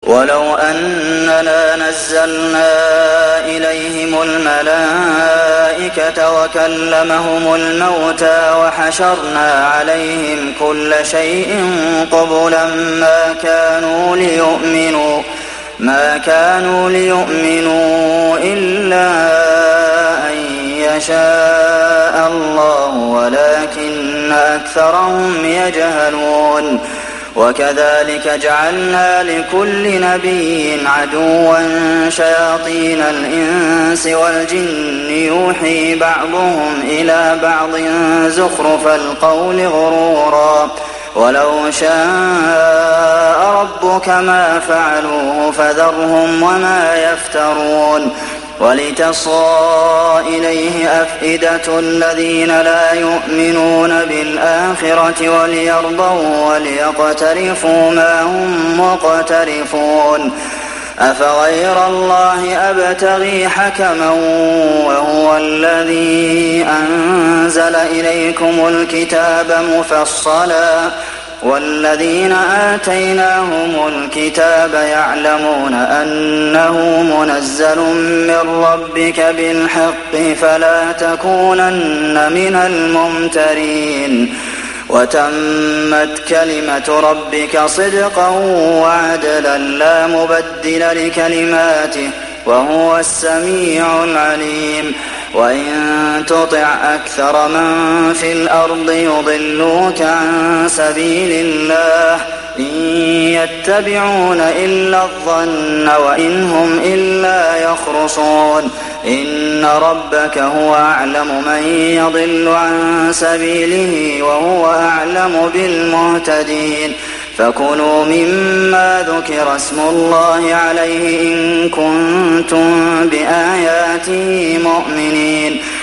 ولو أننا نزلنا إليهم الملائكة وكلمهم الموتى وحشرنا عليهم كل شيء قبلا ما كانوا ليؤمنوا إلا أن يشاء الله ولكن أكثرهم يجهلون وكذلك جعلنا لكل نبي عدوا شياطين الإنس والجن يوحي بعضهم إلى بعض زخرف القول غرورا ولو شاء ربك ما فعلوه فذرهم وما يفترون ولتصغى إليه أفئدة الذين لا يؤمنون بالآخرة وليرضوا وليقترفوا ما هم مقترفون أفغير الله أبتغي حكما وهو الذي أنزل إليكم الكتاب مفصلا والذين آتيناهم الكتاب يعلمون أنه منزل من ربك بالحق فلا تكونن من الممترين وتمت كلمة ربك صدقا وعدلا لا مبدل لكلماته وهو السميع العليم وإن تطع أكثر من في الأرض يضلوك عن سبيل الله إن يتبعون إلا الظن وإن هم إلا يخرصون إن ربك هو أعلم من يضل عن سبيله وهو أعلم بالمهتدين فكلوا مما ذكر اسم الله عليه إن كنتم بآياته مؤمنين